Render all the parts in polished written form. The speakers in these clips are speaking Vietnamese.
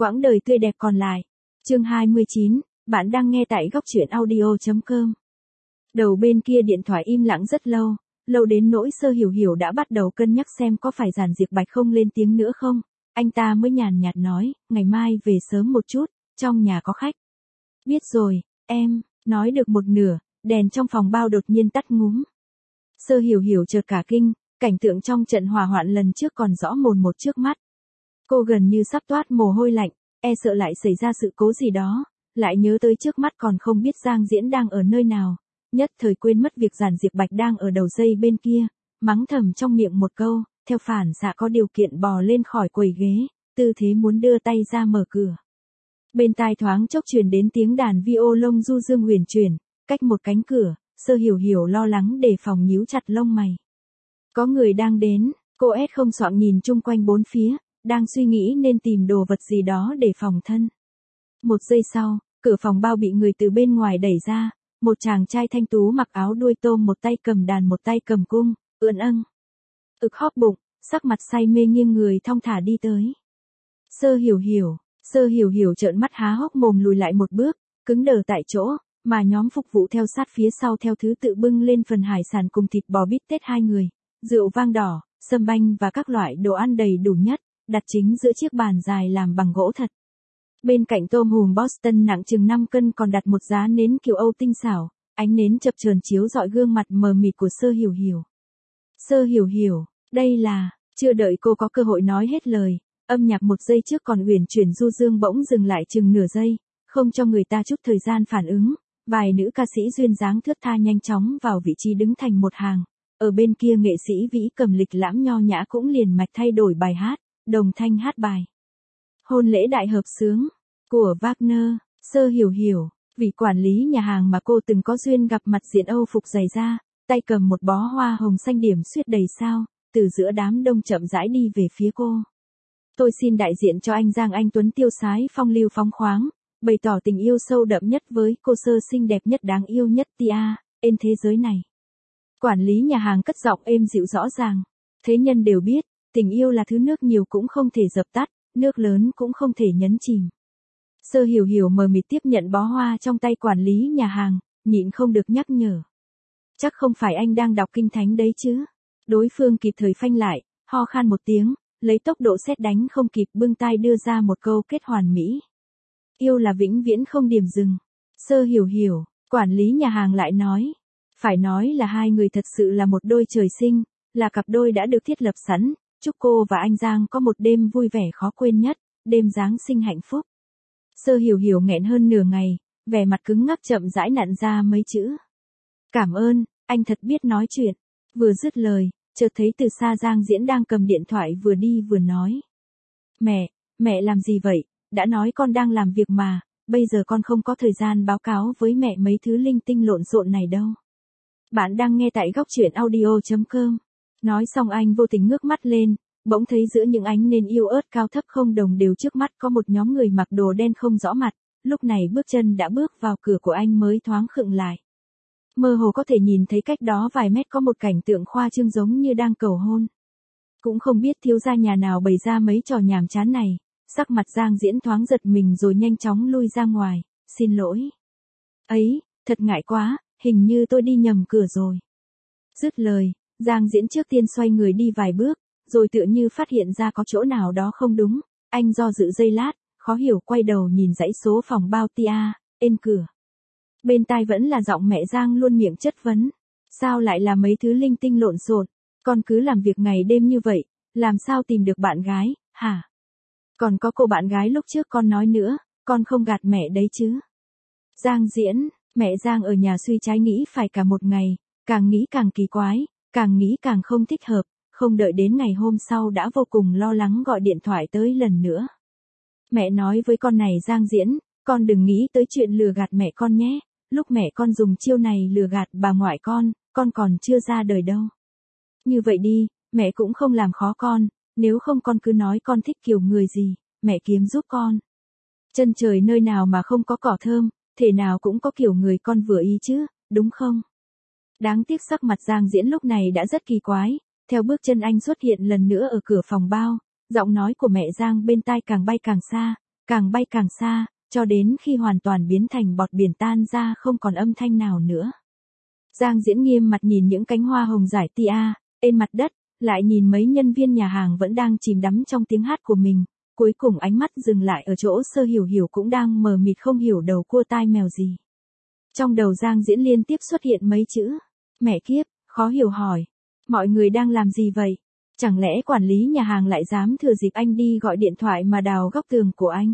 Quãng đời tươi đẹp còn lại. Chương 29, bạn đang nghe tại góc truyện audio.com. Đầu bên kia điện thoại im lặng rất lâu, lâu đến nỗi Sơ Hiểu Hiểu đã bắt đầu cân nhắc xem có phải Giản Diệp Bạch không lên tiếng nữa không. Anh ta mới nhàn nhạt nói, ngày mai về sớm một chút, trong nhà có khách. Biết rồi, em, nói được một nửa, đèn trong phòng bao đột nhiên tắt ngúm. Sơ Hiểu Hiểu chợt cả kinh, cảnh tượng trong trận hỏa hoạn lần trước còn rõ mồn một trước mắt. Cô gần như sắp toát mồ hôi lạnh, e sợ lại xảy ra sự cố gì đó, lại nhớ tới trước mắt còn không biết Giang Diễn đang ở nơi nào, nhất thời quên mất việc Giản Diệp Bạch đang ở đầu dây bên kia, mắng thầm trong miệng một câu, theo phản xạ có điều kiện bò lên khỏi quầy ghế, tư thế muốn đưa tay ra mở cửa. Bên tai thoáng chốc truyền đến tiếng đàn violon du dương huyền chuyển, cách một cánh cửa, Sơ Hiểu Hiểu lo lắng đề phòng nhíu chặt lông mày. Có người đang đến, cô không xoạng nhìn chung quanh bốn phía, đang suy nghĩ nên tìm đồ vật gì đó để phòng thân. Một giây sau, cửa phòng bao bị người từ bên ngoài đẩy ra, một chàng trai thanh tú mặc áo đuôi tôm, một tay cầm đàn một tay cầm cung, ưỡn âng, hóp bụng, sắc mặt say mê nghiêng người thong thả đi tới. Sơ Hiểu Hiểu trợn mắt há hốc mồm lùi lại một bước, cứng đờ tại chỗ, mà nhóm phục vụ theo sát phía sau theo thứ tự bưng lên phần hải sản cùng thịt bò bít tết hai người, rượu vang đỏ, sâm banh và các loại đồ ăn đầy đủ nhất, đặt chính giữa chiếc bàn dài làm bằng gỗ thật. Bên cạnh tôm hùm Boston nặng chừng 5 cân còn đặt một giá nến kiểu Âu tinh xảo, ánh nến chập chờn chiếu rọi gương mặt mờ mịt của Sơ Hiểu Hiểu. Sơ Hiểu Hiểu, đây là, chưa đợi cô có cơ hội nói hết lời, âm nhạc một giây trước còn uyển chuyển du dương bỗng dừng lại chừng nửa giây, không cho người ta chút thời gian phản ứng, vài nữ ca sĩ duyên dáng thướt tha nhanh chóng vào vị trí đứng thành một hàng, ở bên kia nghệ sĩ vĩ cầm lịch lãm nho nhã cũng liền mạch thay đổi bài hát, đồng thanh hát bài Hôn lễ đại hợp xướng của Wagner. Sơ Hiểu Hiểu, vị quản lý nhà hàng mà cô từng có duyên gặp mặt diện Âu phục dày da, tay cầm một bó hoa hồng xanh điểm xuyết đầy sao, từ giữa đám đông chậm rãi đi về phía cô. Tôi xin đại diện cho anh Giang Anh Tuấn tiêu sái phong lưu phóng khoáng, bày tỏ tình yêu sâu đậm nhất với cô Sơ xinh đẹp nhất đáng yêu nhất trên thế giới này. Quản lý nhà hàng cất giọng êm dịu rõ ràng. Thế nhân đều biết, tình yêu là thứ nước nhiều cũng không thể dập tắt, nước lớn cũng không thể nhấn chìm. Sơ Hiểu Hiểu mờ mịt tiếp nhận bó hoa trong tay quản lý nhà hàng, nhịn không được nhắc nhở. Chắc không phải anh đang đọc kinh thánh đấy chứ? Đối phương kịp thời phanh lại, ho khan một tiếng, lấy tốc độ sét đánh không kịp bưng tai đưa ra một câu kết hoàn mỹ. Yêu là vĩnh viễn không điểm dừng. Sơ Hiểu Hiểu, quản lý nhà hàng lại nói. Phải nói là hai người thật sự là một đôi trời sinh, là cặp đôi đã được thiết lập sẵn, chúc cô và anh Giang có một đêm vui vẻ khó quên nhất, đêm Giáng sinh hạnh phúc. Sơ Hiểu Hiểu nghẹn hơn nửa ngày, vẻ mặt cứng ngắc chậm rãi nặn ra mấy chữ. Cảm ơn, anh thật biết nói chuyện. Vừa dứt lời, chợt thấy từ xa Giang Diễn đang cầm điện thoại vừa đi vừa nói. Mẹ làm gì vậy, đã nói con đang làm việc mà, bây giờ con không có thời gian báo cáo với mẹ mấy thứ linh tinh lộn xộn này đâu. Bạn đang nghe tại góc truyện audio.com. Nói xong anh vô tình ngước mắt lên, bỗng thấy giữa những ánh nến yêu ớt cao thấp không đồng đều trước mắt có một nhóm người mặc đồ đen không rõ mặt, lúc này bước chân đã bước vào cửa của anh mới thoáng khựng lại. Mơ hồ có thể nhìn thấy cách đó vài mét có một cảnh tượng khoa trương giống như đang cầu hôn. Cũng không biết thiếu gia nhà nào bày ra mấy trò nhàm chán này, sắc mặt Giang Diễn thoáng giật mình rồi nhanh chóng lui ra ngoài, xin lỗi. Ấy, thật ngại quá, hình như tôi đi nhầm cửa rồi. Dứt lời, Giang Diễn trước tiên xoay người đi vài bước, rồi tựa như phát hiện ra có chỗ nào đó không đúng, anh do dự giây lát, khó hiểu quay đầu nhìn dãy số phòng bao trên cửa. Bên tai vẫn là giọng mẹ Giang luôn miệng chất vấn. Sao lại là mấy thứ linh tinh lộn xộn? Con cứ làm việc ngày đêm như vậy, làm sao tìm được bạn gái, hả? Còn có cô bạn gái lúc trước con nói nữa, con không gạt mẹ đấy chứ? Giang Diễn, mẹ Giang ở nhà suy trái nghĩ phải cả một ngày, càng nghĩ càng kỳ quái, càng nghĩ càng không thích hợp, không đợi đến ngày hôm sau đã vô cùng lo lắng gọi điện thoại tới lần nữa. Mẹ nói với con này Giang Diễn, con đừng nghĩ tới chuyện lừa gạt mẹ con nhé, lúc mẹ con dùng chiêu này lừa gạt bà ngoại con còn chưa ra đời đâu. Như vậy đi, mẹ cũng không làm khó con, nếu không con cứ nói con thích kiểu người gì, mẹ kiếm giúp con. Chân trời nơi nào mà không có cỏ thơm, thể nào cũng có kiểu người con vừa ý chứ, đúng không? Đáng tiếc sắc mặt Giang Diễn lúc này đã rất kỳ quái, theo bước chân anh xuất hiện lần nữa ở cửa phòng bao, giọng nói của mẹ Giang bên tai càng bay càng xa, càng bay càng xa, cho đến khi hoàn toàn biến thành bọt biển tan ra không còn âm thanh nào nữa. Giang Diễn nghiêm mặt nhìn những cánh hoa hồng rải tia, trên mặt đất, lại nhìn mấy nhân viên nhà hàng vẫn đang chìm đắm trong tiếng hát của mình, cuối cùng ánh mắt dừng lại ở chỗ Sơ Hiểu Hiểu cũng đang mờ mịt không hiểu đầu cua tai mèo gì. Trong đầu Giang Diễn liên tiếp xuất hiện mấy chữ, mẹ kiếp, khó hiểu hỏi, mọi người đang làm gì vậy? Chẳng lẽ quản lý nhà hàng lại dám thừa dịp anh đi gọi điện thoại mà đào góc tường của anh?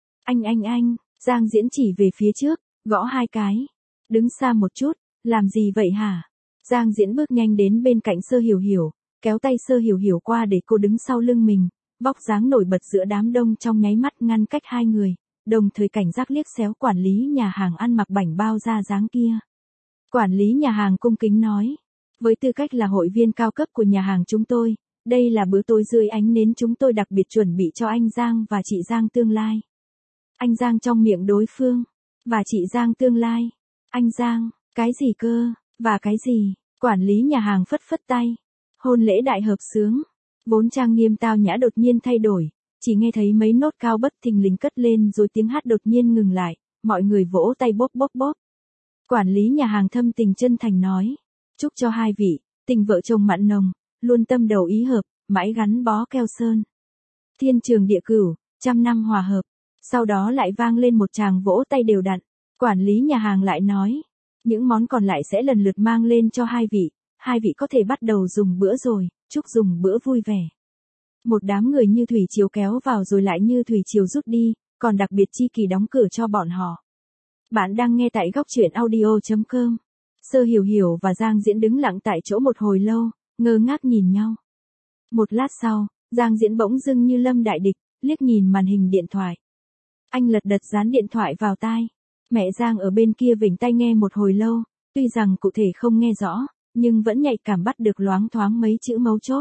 Anh, Giang Diễn chỉ về phía trước, gõ 2 cái. Đứng xa một chút, làm gì vậy hả? Giang Diễn bước nhanh đến bên cạnh Sơ Hiểu Hiểu, kéo tay Sơ Hiểu Hiểu qua để cô đứng sau lưng mình, vóc dáng nổi bật giữa đám đông trong nháy mắt ngăn cách hai người, đồng thời cảnh giác liếc xéo quản lý nhà hàng ăn mặc bảnh bao ra dáng kia. Quản lý nhà hàng cung kính nói, với tư cách là hội viên cao cấp của nhà hàng chúng tôi, đây là bữa tối dưới ánh nến chúng tôi đặc biệt chuẩn bị cho anh Giang và chị Giang tương lai. Anh Giang trong miệng đối phương, và chị Giang tương lai. Anh Giang, cái gì cơ, và cái gì? Quản lý nhà hàng phất phất tay. Hôn lễ đại hợp xướng. Vốn trang nghiêm tao nhã đột nhiên thay đổi, chỉ nghe thấy mấy nốt cao bất thình lình cất lên rồi tiếng hát đột nhiên ngừng lại, mọi người vỗ tay bóp bóp bóp. Quản lý nhà hàng thâm tình chân thành nói, chúc cho hai vị, tình vợ chồng mặn nồng, luôn tâm đầu ý hợp, mãi gắn bó keo sơn. Thiên trường địa cửu, trăm năm hòa hợp. Sau đó lại vang lên một tràng vỗ tay đều đặn. Quản lý nhà hàng lại nói, những món còn lại sẽ lần lượt mang lên cho hai vị có thể bắt đầu dùng bữa rồi, chúc dùng bữa vui vẻ. Một đám người như thủy triều kéo vào rồi lại như thủy triều rút đi, còn đặc biệt chi kỳ đóng cửa cho bọn họ. Bạn đang nghe tại góc truyện audio.com. Sơ Hiểu Hiểu và Giang Diễn đứng lặng tại chỗ một hồi lâu, ngơ ngác nhìn nhau. Một lát sau, Giang Diễn bỗng dưng như lâm đại địch, liếc nhìn màn hình điện thoại. Anh lật đật dán điện thoại vào tai. Mẹ Giang ở bên kia vểnh tai nghe một hồi lâu, tuy rằng cụ thể không nghe rõ, nhưng vẫn nhạy cảm bắt được loáng thoáng mấy chữ mấu chốt.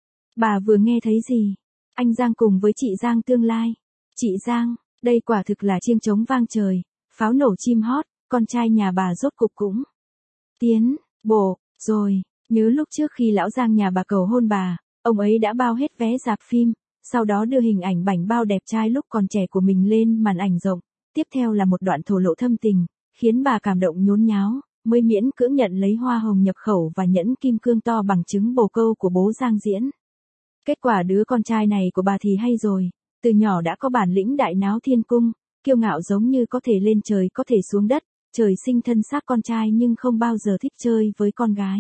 Bà vừa nghe thấy gì? Anh Giang cùng với chị Giang tương lai. Chị Giang, đây quả thực là chiêng trống vang trời, pháo nổ chim hót, con trai nhà bà rốt cục cũng tiến bộ rồi. Nhớ lúc trước khi lão Giang nhà bà cầu hôn bà, ông ấy đã bao hết vé rạp phim, sau đó đưa hình ảnh bảnh bao đẹp trai lúc còn trẻ của mình lên màn ảnh rộng, tiếp theo là một đoạn thổ lộ thâm tình, khiến bà cảm động nhốn nháo, mới miễn cưỡng nhận lấy hoa hồng nhập khẩu và nhẫn kim cương to bằng trứng bồ câu của bố Giang Diễn. Kết quả đứa con trai này của bà thì hay rồi, từ nhỏ đã có bản lĩnh đại náo thiên cung, kiêu ngạo giống như có thể lên trời có thể xuống đất, trời sinh thân xác con trai nhưng không bao giờ thích chơi với con gái.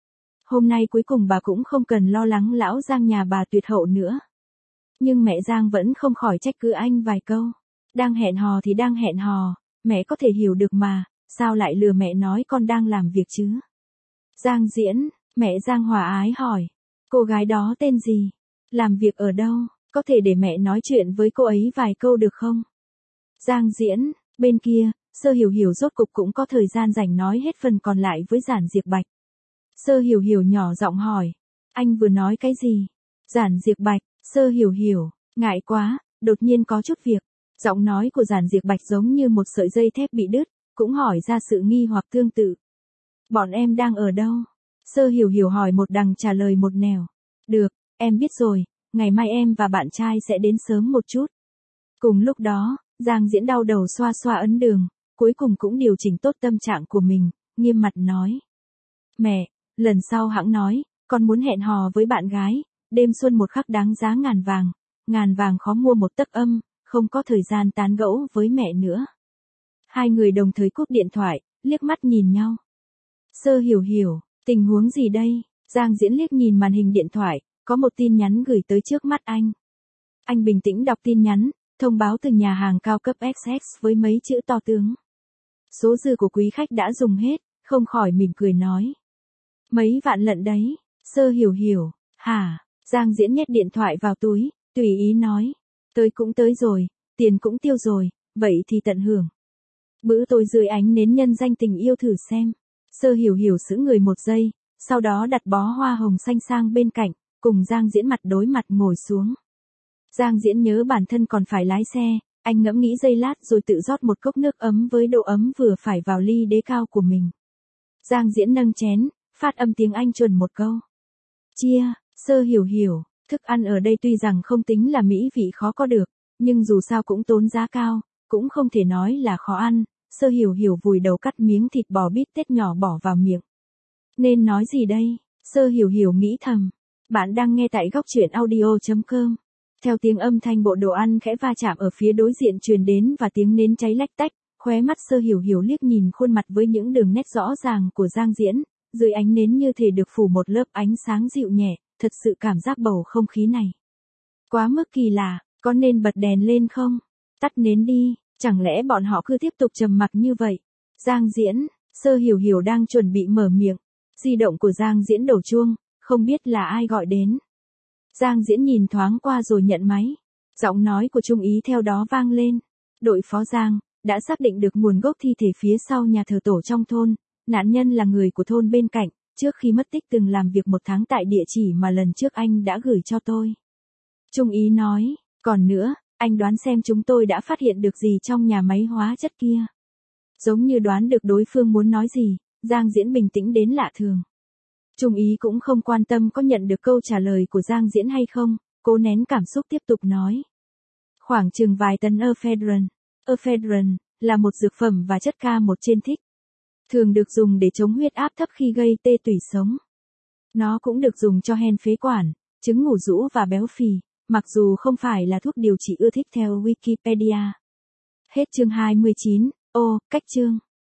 Hôm nay cuối cùng bà cũng không cần lo lắng lão Giang nhà bà tuyệt hậu nữa. Nhưng mẹ Giang vẫn không khỏi trách cứ anh vài câu. Đang hẹn hò thì đang hẹn hò, mẹ có thể hiểu được mà, sao lại lừa mẹ nói con đang làm việc chứ? Giang Diễn, mẹ Giang hòa ái hỏi, cô gái đó tên gì? Làm việc ở đâu? Có thể để mẹ nói chuyện với cô ấy vài câu được không? Giang Diễn, bên kia, Sơ Hiểu Hiểu rốt cục cũng có thời gian rảnh nói hết phần còn lại với Giản Diệp Bạch. Sơ Hiểu Hiểu nhỏ giọng hỏi, anh vừa nói cái gì? Giản Diệp Bạch, Sơ Hiểu Hiểu, ngại quá, đột nhiên có chút việc. Giọng nói của Giản Diệp Bạch giống như một sợi dây thép bị đứt, cũng hỏi ra sự nghi hoặc tương tự. Bọn em đang ở đâu? Sơ Hiểu Hiểu hỏi một đằng trả lời một nẻo. Được, em biết rồi, ngày mai em và bạn trai sẽ đến sớm một chút. Cùng lúc đó, Giang Diễn đau đầu xoa xoa ấn đường, cuối cùng cũng điều chỉnh tốt tâm trạng của mình, nghiêm mặt nói. Mẹ, lần sau hẵng nói, con muốn hẹn hò với bạn gái, đêm xuân một khắc đáng giá ngàn vàng khó mua một tấc âm, không có thời gian tán gẫu với mẹ nữa. Hai người đồng thời cúp điện thoại, liếc mắt nhìn nhau. Sơ Hiểu Hiểu, tình huống gì đây? Giang Diễn liếc nhìn màn hình điện thoại, có một tin nhắn gửi tới trước mắt anh. Anh bình tĩnh đọc tin nhắn, thông báo từ nhà hàng cao cấp XX với mấy chữ to tướng. Số dư của quý khách đã dùng hết, không khỏi mỉm cười nói. Mấy vạn lận đấy, Sơ Hiểu Hiểu, hả? Giang Diễn nhét điện thoại vào túi, tùy ý nói. Tới cũng tới rồi, tiền cũng tiêu rồi, vậy thì tận hưởng. Bữa tối dưới ánh nến nhân danh tình yêu thử xem. Sơ Hiểu Hiểu sững người một giây, sau đó đặt bó hoa hồng xanh sang bên cạnh, cùng Giang Diễn mặt đối mặt ngồi xuống. Giang Diễn nhớ bản thân còn phải lái xe, anh ngẫm nghĩ giây lát rồi tự rót một cốc nước ấm với độ ấm vừa phải vào ly đế cao của mình. Giang Diễn nâng chén, phát âm tiếng Anh chuẩn một câu. Chia, Sơ Hiểu Hiểu, thức ăn ở đây tuy rằng không tính là mỹ vị khó có được, Nhưng dù sao cũng tốn giá cao, cũng không thể nói là khó ăn, Sơ Hiểu Hiểu vùi đầu cắt miếng thịt bò bít tết nhỏ bỏ vào miệng. Nên nói gì đây? Sơ Hiểu Hiểu nghĩ thầm. Bạn đang nghe tại góc truyện audio.com. Theo tiếng âm thanh bộ đồ ăn khẽ va chạm ở phía đối diện truyền đến và tiếng nến cháy lách tách, khóe mắt Sơ Hiểu Hiểu liếc nhìn khuôn mặt với những đường nét rõ ràng của Giang Diễn, dưới ánh nến như thể được phủ một lớp ánh sáng dịu nhẹ, thật sự cảm giác bầu không khí này quá mức kỳ lạ, có nên bật đèn lên không? Tắt nến đi, chẳng lẽ bọn họ cứ tiếp tục trầm mặc như vậy? Giang Diễn, Sơ Hiểu Hiểu đang chuẩn bị mở miệng, di động của Giang Diễn đổ chuông, không biết là ai gọi đến. Giang Diễn nhìn thoáng qua rồi nhận máy. Giọng nói của Trung Ý theo đó vang lên. Đội phó Giang đã xác định được nguồn gốc thi thể phía sau nhà thờ tổ trong thôn. Nạn nhân là người của thôn bên cạnh, trước khi mất tích từng làm việc 1 tháng tại địa chỉ mà lần trước anh đã gửi cho tôi. Trung Ý nói, còn nữa, anh đoán xem chúng tôi đã phát hiện được gì trong nhà máy hóa chất kia. Giống như đoán được đối phương muốn nói gì, Giang Diễn bình tĩnh đến lạ thường. Trung Ý cũng không quan tâm có nhận được câu trả lời của Giang Diễn hay không, cố nén cảm xúc tiếp tục nói. Khoảng chừng vài tấn ephedrine. Ephedrine là một dược phẩm và chất K1 trên thích. Thường được dùng để chống huyết áp thấp khi gây tê tủy sống. Nó cũng được dùng cho hen phế quản, chứng ngủ rũ và béo phì, mặc dù không phải là thuốc điều trị ưa thích theo Wikipedia. Hết chương 29. Cách chương.